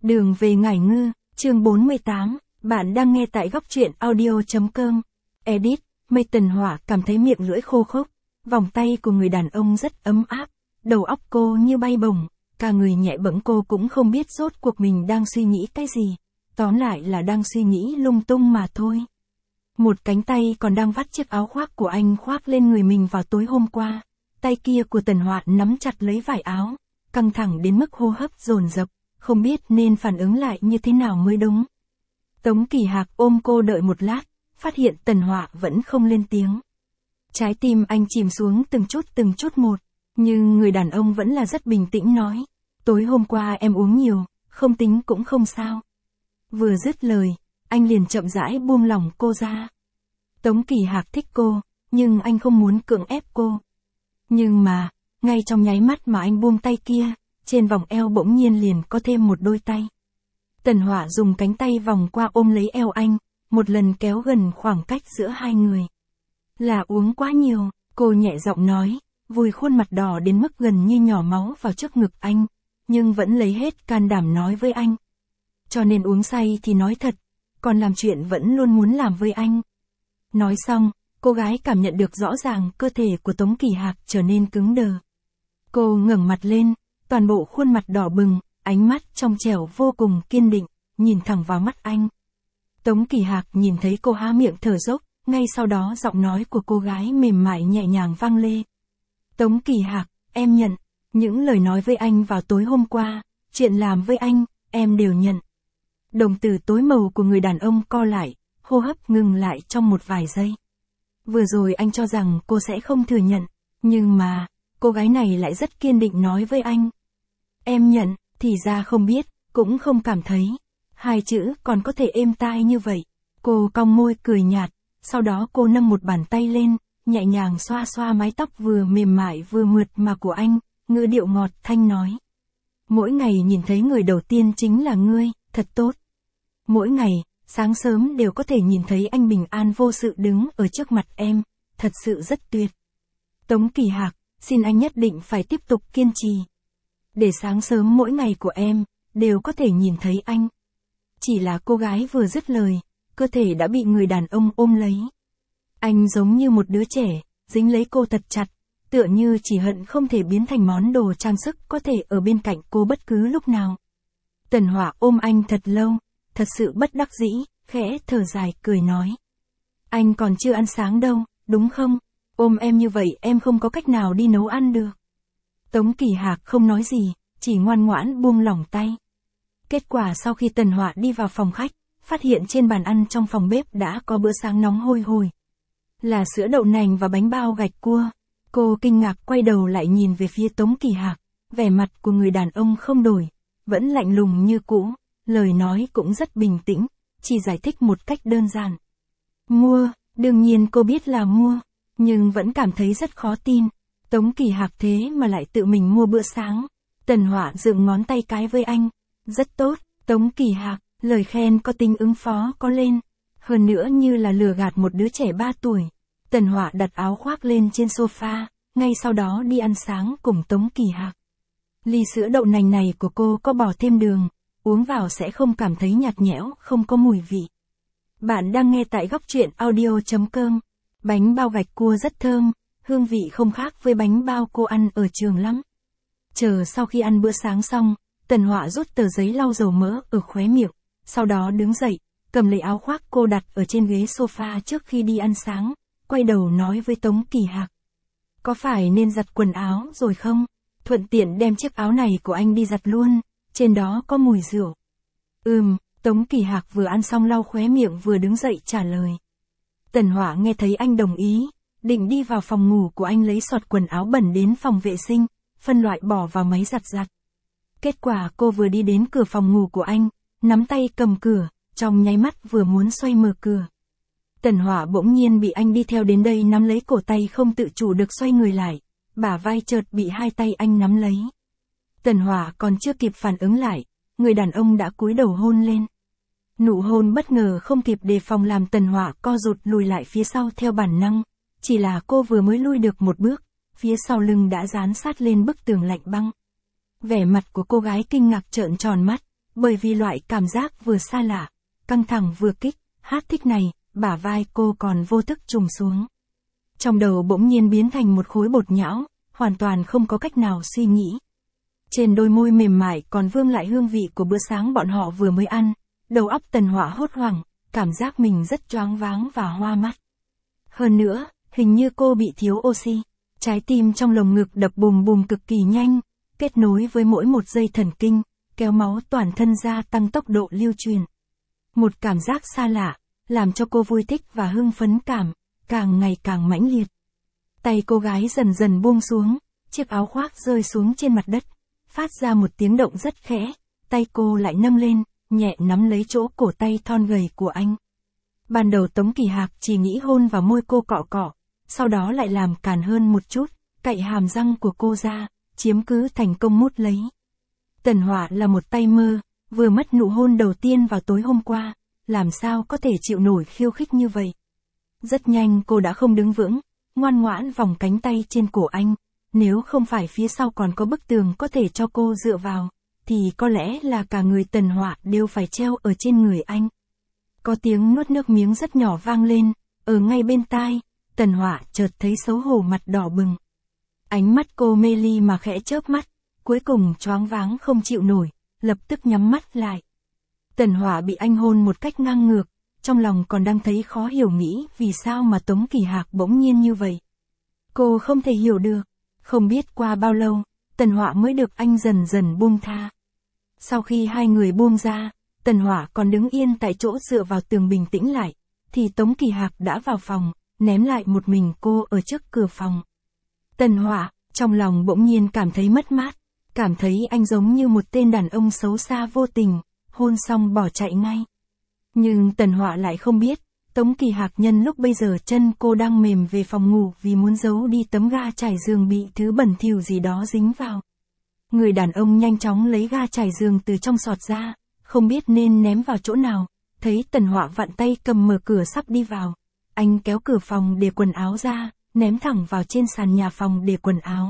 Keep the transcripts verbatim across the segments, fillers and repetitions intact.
Đường về Ngải Ngư, chương bốn mươi tám, bạn đang nghe tại góc truyện audio.com. Edit, Mây Tần Hỏa cảm thấy miệng lưỡi khô khốc, vòng tay của người đàn ông rất ấm áp, đầu óc cô như bay bổng, cả người nhẹ bẫng, cô cũng không biết rốt cuộc mình đang suy nghĩ cái gì, tóm lại là đang suy nghĩ lung tung mà thôi. Một cánh tay còn đang vắt chiếc áo khoác của anh khoác lên người mình vào tối hôm qua, tay kia của Tần Hỏa nắm chặt lấy vải áo, căng thẳng đến mức hô hấp dồn dập, không biết nên phản ứng lại như thế nào mới đúng. Tống Kỳ Hạc ôm cô đợi một lát, phát hiện Tần Hỏa vẫn không lên tiếng. Trái tim anh chìm xuống từng chút từng chút một, nhưng người đàn ông vẫn là rất bình tĩnh nói, tối hôm qua em uống nhiều, không tính cũng không sao. Vừa dứt lời, anh liền chậm rãi buông lỏng cô ra. Tống Kỳ Hạc thích cô, nhưng anh không muốn cưỡng ép cô. Nhưng mà, ngay trong nháy mắt mà anh buông tay kia, trên vòng eo bỗng nhiên liền có thêm một đôi tay. Tần Hỏa dùng cánh tay vòng qua ôm lấy eo anh, một lần kéo gần khoảng cách giữa hai người. Là uống quá nhiều, cô nhẹ giọng nói, vùi khuôn mặt đỏ đến mức gần như nhỏ máu vào trước ngực anh, nhưng vẫn lấy hết can đảm nói với anh. Cho nên uống say thì nói thật, còn làm chuyện vẫn luôn muốn làm với anh. Nói xong, cô gái cảm nhận được rõ ràng cơ thể của Tống Kỳ Hạc trở nên cứng đờ. Cô ngẩng mặt lên, toàn bộ khuôn mặt đỏ bừng, ánh mắt trong trẻo vô cùng kiên định, nhìn thẳng vào mắt anh. Tống Kỳ Hạc nhìn thấy cô há miệng thở dốc, ngay sau đó giọng nói của cô gái mềm mại nhẹ nhàng vang lên. Tống Kỳ Hạc, em nhận, những lời nói với anh vào tối hôm qua, chuyện làm với anh, em đều nhận. Đồng tử tối màu của người đàn ông co lại, hô hấp ngừng lại trong một vài giây. Vừa rồi anh cho rằng cô sẽ không thừa nhận, nhưng mà, cô gái này lại rất kiên định nói với anh. Em nhận, thì ra không biết, cũng không cảm thấy. Hai chữ còn có thể êm tai như vậy. Cô cong môi cười nhạt, sau đó cô nâng một bàn tay lên, nhẹ nhàng xoa xoa mái tóc vừa mềm mại vừa mượt mà của anh, ngữ điệu ngọt thanh nói. Mỗi ngày nhìn thấy người đầu tiên chính là ngươi, thật tốt. Mỗi ngày, sáng sớm đều có thể nhìn thấy anh bình an vô sự đứng ở trước mặt em, thật sự rất tuyệt. Tống Kỳ Hạc, xin anh nhất định phải tiếp tục kiên trì. Để sáng sớm mỗi ngày của em, đều có thể nhìn thấy anh. Chỉ là cô gái vừa dứt lời, cơ thể đã bị người đàn ông ôm lấy. Anh giống như một đứa trẻ, dính lấy cô thật chặt, tựa như chỉ hận không thể biến thành món đồ trang sức có thể ở bên cạnh cô bất cứ lúc nào. Tần Hỏa ôm anh thật lâu, thật sự bất đắc dĩ, khẽ thở dài cười nói. Anh còn chưa ăn sáng đâu, đúng không? Ôm em như vậy em không có cách nào đi nấu ăn được. Tống Kỳ Hạc không nói gì, chỉ ngoan ngoãn buông lỏng tay. Kết quả sau khi Tần Hỏa đi vào phòng khách, phát hiện trên bàn ăn trong phòng bếp đã có bữa sáng nóng hôi hổi. Là sữa đậu nành và bánh bao gạch cua. Cô kinh ngạc quay đầu lại nhìn về phía Tống Kỳ Hạc, vẻ mặt của người đàn ông không đổi, vẫn lạnh lùng như cũ, lời nói cũng rất bình tĩnh, chỉ giải thích một cách đơn giản. Mua, đương nhiên cô biết là mua, nhưng vẫn cảm thấy rất khó tin. Tống Kỳ Hạc thế mà lại tự mình mua bữa sáng. Tần Hỏa dựng ngón tay cái với anh. Rất tốt, Tống Kỳ Hạc, lời khen có tính ứng phó có lên. Hơn nữa như là lừa gạt một đứa trẻ ba tuổi. Tần Hỏa đặt áo khoác lên trên sofa, ngay sau đó đi ăn sáng cùng Tống Kỳ Hạc. Ly sữa đậu nành này của cô có bỏ thêm đường, uống vào sẽ không cảm thấy nhạt nhẽo, không có mùi vị. Bạn đang nghe tại góc truyện audio.com. Bánh bao gạch cua rất thơm, hương vị không khác với bánh bao cô ăn ở trường lắm. Chờ sau khi ăn bữa sáng xong, Tần Hỏa rút tờ giấy lau dầu mỡ ở khóe miệng, sau đó đứng dậy, cầm lấy áo khoác cô đặt ở trên ghế sofa trước khi đi ăn sáng, quay đầu nói với Tống Kỳ Hạc. Có phải nên giặt quần áo rồi không? Thuận tiện đem chiếc áo này của anh đi giặt luôn, trên đó có mùi rượu. Ừm, Tống Kỳ Hạc vừa ăn xong lau khóe miệng vừa đứng dậy trả lời. Tần Hỏa nghe thấy anh đồng ý, định đi vào phòng ngủ của anh lấy xọt quần áo bẩn đến phòng vệ sinh, phân loại bỏ vào máy giặt giặt. Kết quả cô vừa đi đến cửa phòng ngủ của anh, nắm tay cầm cửa, trong nháy mắt vừa muốn xoay mở cửa. Tần Hỏa bỗng nhiên bị anh đi theo đến đây nắm lấy cổ tay không tự chủ được xoay người lại, bả vai chợt bị hai tay anh nắm lấy. Tần Hỏa còn chưa kịp phản ứng lại, người đàn ông đã cúi đầu hôn lên. Nụ hôn bất ngờ không kịp đề phòng làm Tần Hỏa co rụt lùi lại phía sau theo bản năng, chỉ là cô vừa mới lui được một bước, phía sau lưng đã dán sát lên bức tường lạnh băng. Vẻ mặt của cô gái kinh ngạc trợn tròn mắt, Bởi vì loại cảm giác vừa xa lạ, căng thẳng vừa kích, hát thích này, bả vai cô còn vô thức trùng xuống. Trong đầu bỗng nhiên biến thành một khối bột nhão, hoàn toàn không có cách nào suy nghĩ. Trên đôi môi mềm mại còn vương lại hương vị của bữa sáng bọn họ vừa mới ăn, đầu óc Tần Họa hốt hoảng, cảm giác mình rất choáng váng và hoa mắt. Hơn nữa, hình như cô bị thiếu oxy, trái tim trong lồng ngực đập bùm bùm cực kỳ nhanh, kết nối với mỗi một dây thần kinh, kéo máu toàn thân ra tăng tốc độ lưu truyền. Một cảm giác xa lạ, làm cho cô vui thích và hưng phấn cảm, càng ngày càng mãnh liệt. Tay cô gái dần dần buông xuống, chiếc áo khoác rơi xuống trên mặt đất, phát ra một tiếng động rất khẽ, tay cô lại nâng lên, nhẹ nắm lấy chỗ cổ tay thon gầy của anh. Ban đầu Tống Kỳ Hạc chỉ nghĩ hôn vào môi cô cọ cọ, sau đó lại làm càn hơn một chút, cạy hàm răng của cô ra, chiếm cứ thành công mút lấy. Tần Họa là một tay mơ, vừa mất nụ hôn đầu tiên vào tối hôm qua, làm sao có thể chịu nổi khiêu khích như vậy. Rất nhanh cô đã không đứng vững, ngoan ngoãn vòng cánh tay trên cổ anh, nếu không phải phía sau còn có bức tường có thể cho cô dựa vào, thì có lẽ là cả người Tần Họa đều phải treo ở trên người anh. Có tiếng nuốt nước miếng rất nhỏ vang lên, ở ngay bên tai, Tần Họa chợt thấy xấu hổ mặt đỏ bừng. Ánh mắt cô mê ly mà khẽ chớp mắt, cuối cùng choáng váng không chịu nổi, lập tức nhắm mắt lại. Tần Họa bị anh hôn một cách ngang ngược, trong lòng còn đang thấy khó hiểu nghĩ vì sao mà Tống Kỳ Hạc bỗng nhiên như vậy. Cô không thể hiểu được, không biết qua bao lâu, Tần Họa mới được anh dần dần buông tha. Sau khi hai người buông ra, Tần Họa còn đứng yên tại chỗ dựa vào tường bình tĩnh lại, thì Tống Kỳ Hạc đã vào phòng, ném lại một mình cô ở trước cửa phòng. Tần Họa, trong lòng bỗng nhiên cảm thấy mất mát, cảm thấy anh giống như một tên đàn ông xấu xa vô tình, hôn xong bỏ chạy ngay. Nhưng Tần Họa lại không biết, Tống Kỳ Hạc nhân lúc bây giờ chân cô đang mềm về phòng ngủ vì muốn giấu đi tấm ga trải giường bị thứ bẩn thỉu gì đó dính vào. Người đàn ông nhanh chóng lấy ga trải giường từ trong sọt ra, không biết nên ném vào chỗ nào, thấy Tần Họa vặn tay cầm mở cửa sắp đi vào. Anh kéo cửa phòng để quần áo ra, ném thẳng vào trên sàn nhà phòng để quần áo.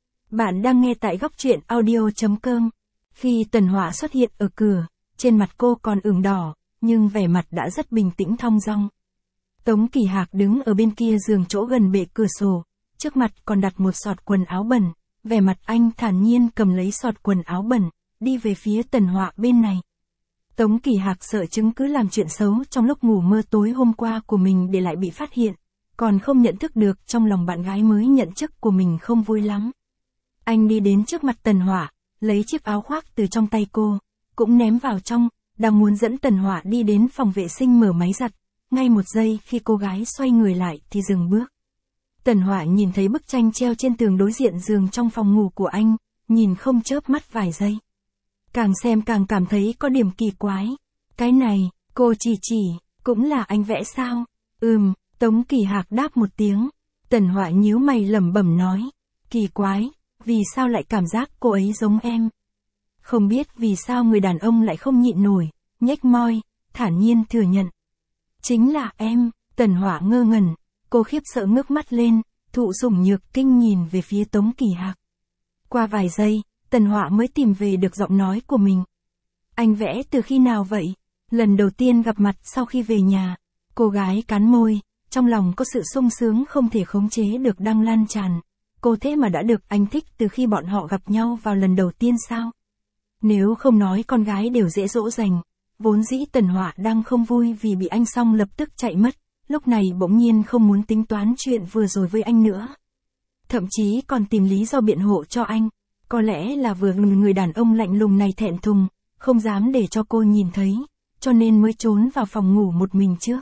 Bạn đang nghe tại góc truyện audio chấm com. Khi Tần Họa xuất hiện ở cửa, trên mặt cô còn ửng đỏ, nhưng vẻ mặt đã rất bình tĩnh thong dong. Tống Kỳ Hạc đứng ở bên kia giường chỗ gần bệ cửa sổ, trước mặt còn đặt một sọt quần áo bẩn, vẻ mặt anh thản nhiên cầm lấy sọt quần áo bẩn, đi về phía Tần Họa bên này. Tống Kỳ Hạc sợ chứng cứ làm chuyện xấu trong lúc ngủ mơ tối hôm qua của mình để lại bị phát hiện, còn không nhận thức được trong lòng bạn gái mới nhận chức của mình không vui lắm. Anh đi đến trước mặt Tần Họa, lấy chiếc áo khoác từ trong tay cô, cũng ném vào trong, đang muốn dẫn Tần Họa đi đến phòng vệ sinh mở máy giặt, ngay một giây khi cô gái xoay người lại thì dừng bước. Tần Họa nhìn thấy bức tranh treo trên tường đối diện giường trong phòng ngủ của anh, nhìn không chớp mắt vài giây. Càng xem càng cảm thấy có điểm kỳ quái. Cái này, cô chỉ chỉ, cũng là anh vẽ sao? Ừm, Tống Kỳ Hạc đáp một tiếng. Tần Họa nhíu mày lẩm bẩm nói, kỳ quái, vì sao lại cảm giác cô ấy giống em? Không biết vì sao người đàn ông lại không nhịn nổi, nhếch môi, thản nhiên thừa nhận. Chính là em. Tần Họa ngơ ngẩn, cô khiếp sợ ngước mắt lên, thụ sủng nhược kinh nhìn về phía Tống Kỳ Hạc. Qua vài giây, Tần Họa mới tìm về được giọng nói của mình. Anh vẽ từ khi nào vậy? Lần đầu tiên gặp mặt sau khi về nhà. Cô gái cắn môi, trong lòng có sự sung sướng không thể khống chế được đang lan tràn. Cô thế mà đã được anh thích từ khi bọn họ gặp nhau vào lần đầu tiên sao? Nếu không nói con gái đều dễ dỗ dành. Vốn dĩ Tần Họa đang không vui vì bị anh xong lập tức chạy mất, lúc này bỗng nhiên không muốn tính toán chuyện vừa rồi với anh nữa. Thậm chí còn tìm lý do biện hộ cho anh. Có lẽ là vừa người đàn ông lạnh lùng này thẹn thùng, không dám để cho cô nhìn thấy, cho nên mới trốn vào phòng ngủ một mình trước.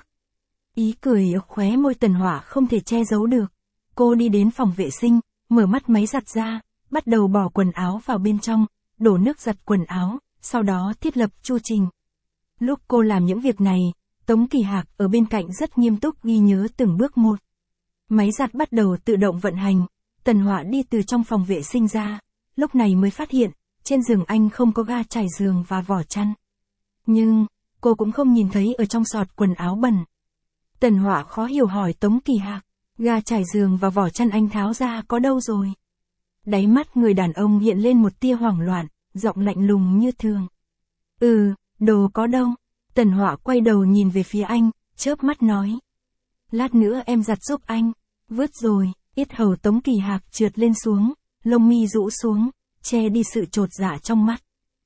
Ý cười ở khóe môi Tần Họa không thể che giấu được. Cô đi đến phòng vệ sinh, mở mắt máy giặt ra, bắt đầu bỏ quần áo vào bên trong, đổ nước giặt quần áo, sau đó thiết lập chu trình. Lúc cô làm những việc này, Tống Kỳ Hạc ở bên cạnh rất nghiêm túc ghi nhớ từng bước một. Máy giặt bắt đầu tự động vận hành, Tần Họa đi từ trong phòng vệ sinh ra, lúc này mới phát hiện, trên giường anh không có ga trải giường và vỏ chăn. Nhưng, cô cũng không nhìn thấy ở trong sọt quần áo bẩn. Tần Họa khó hiểu hỏi Tống Kỳ Hạc, ga trải giường và vỏ chăn anh tháo ra có đâu rồi? Đáy mắt người đàn ông hiện lên một tia hoảng loạn, giọng lạnh lùng như thường. Ừ, đồ có đâu. Tần Họa quay đầu nhìn về phía anh, chớp mắt nói. Lát nữa em giặt giúp anh. Vứt rồi, yết hầu Tống Kỳ Hạc trượt lên xuống, lông mi rũ xuống, che đi sự chột dạ trong mắt.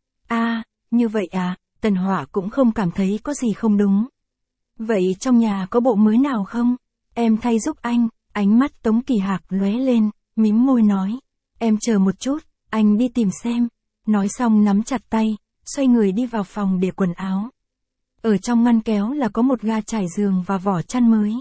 À, như vậy à, Tần Họa cũng không cảm thấy có gì không đúng. Vậy trong nhà có bộ mới nào không? Em thay giúp anh. Ánh mắt Tống Kỳ Hạc lóe lên, mím môi nói. Em chờ một chút, anh đi tìm xem. Nói xong nắm chặt tay, xoay người đi vào phòng để quần áo. Ở trong ngăn kéo là có một ga trải giường và vỏ chăn mới.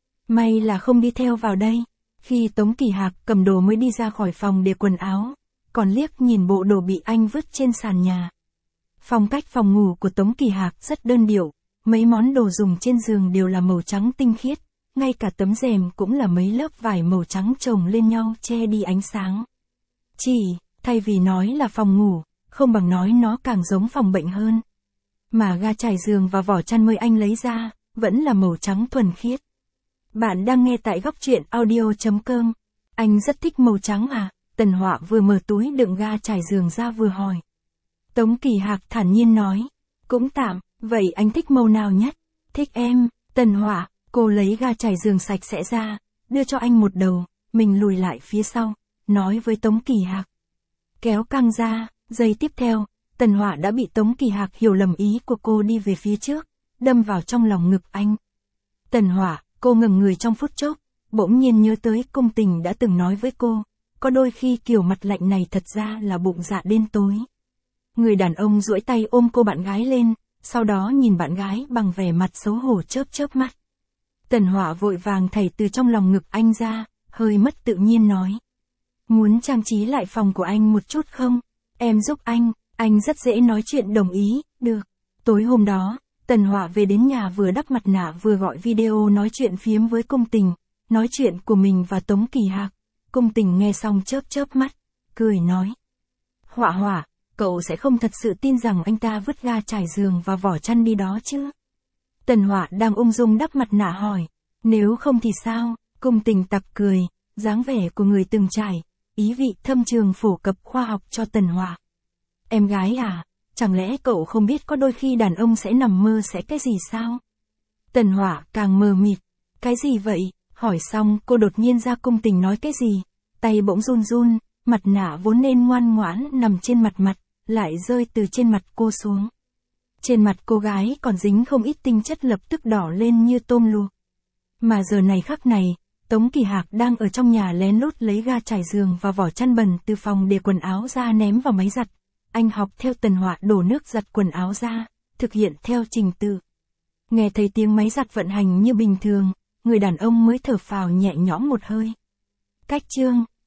May là không đi theo vào đây. Khi Tống Kỳ Hạc cầm đồ mới đi ra khỏi phòng để quần áo, còn liếc nhìn bộ đồ bị anh vứt trên sàn nhà. Phong cách phòng ngủ của Tống Kỳ Hạc rất đơn điệu, mấy món đồ dùng trên giường đều là màu trắng tinh khiết, ngay cả tấm rèm cũng là mấy lớp vải màu trắng chồng lên nhau che đi ánh sáng. Chỉ, thay vì nói là phòng ngủ, không bằng nói nó càng giống phòng bệnh hơn. Mà ga trải giường và vỏ chăn mới anh lấy ra, vẫn là màu trắng thuần khiết. Bạn đang nghe tại góc truyện audio chấm com. Anh rất thích màu trắng à? Tần Họa vừa mở túi đựng ga trải giường ra vừa hỏi. Tống Kỳ Hạc thản nhiên nói. Cũng tạm, vậy anh thích màu nào nhất? Thích em. Tần Họa, cô lấy ga trải giường sạch sẽ ra, đưa cho anh một đầu, mình lùi lại phía sau, nói với Tống Kỳ Hạc. Kéo căng ra, giây tiếp theo, Tần Họa đã bị Tống Kỳ Hạc hiểu lầm ý của cô đi về phía trước, đâm vào trong lòng ngực anh. Tần Họa, cô ngẩng người trong phút chốc, bỗng nhiên nhớ tới Cung Tình đã từng nói với cô, có đôi khi kiểu mặt lạnh này thật ra là bụng dạ đen tối. Người đàn ông duỗi tay ôm cô bạn gái lên, sau đó nhìn bạn gái bằng vẻ mặt xấu hổ chớp chớp mắt. Tần Họa vội vàng thảy từ trong lòng ngực anh ra, hơi mất tự nhiên nói. Muốn trang trí lại phòng của anh một chút không? Em giúp anh, anh rất dễ nói chuyện đồng ý, được. Tối hôm đó, Tần Họa về đến nhà vừa đắp mặt nạ vừa gọi video nói chuyện phiếm với Cung Tình, nói chuyện của mình và Tống Kỳ Hạc. Cung Tình nghe xong chớp chớp mắt, cười nói. Họa Họa, cậu sẽ không thật sự tin rằng anh ta vứt ga trải giường và vỏ chăn đi đó chứ? Tần Họa đang ung dung đắp mặt nạ hỏi. Nếu không thì sao? Cung Tình tặc cười, dáng vẻ của người từng trải, ý vị thâm trường phổ cập khoa học cho Tần Họa. Em gái à, chẳng lẽ cậu không biết có đôi khi đàn ông sẽ nằm mơ sẽ cái gì sao? Tần Họa càng mờ mịt. Cái gì vậy? Hỏi xong cô đột nhiên ra Cung Tình nói cái gì? Tay bỗng run run, mặt nạ vốn nên ngoan ngoãn nằm trên mặt mặt, lại rơi từ trên mặt cô xuống. Trên mặt cô gái còn dính không ít tinh chất lập tức đỏ lên như tôm luộc. Mà giờ này khắc này, Tống Kỳ Hạc đang ở trong nhà lén lút lấy ga trải giường và vỏ chăn bẩn từ phòng để quần áo ra ném vào máy giặt. Anh học theo Tần Họa đổ nước giặt quần áo ra, thực hiện theo trình tự. Nghe thấy tiếng máy giặt vận hành như bình thường, người đàn ông mới thở phào nhẹ nhõm một hơi. Cách chương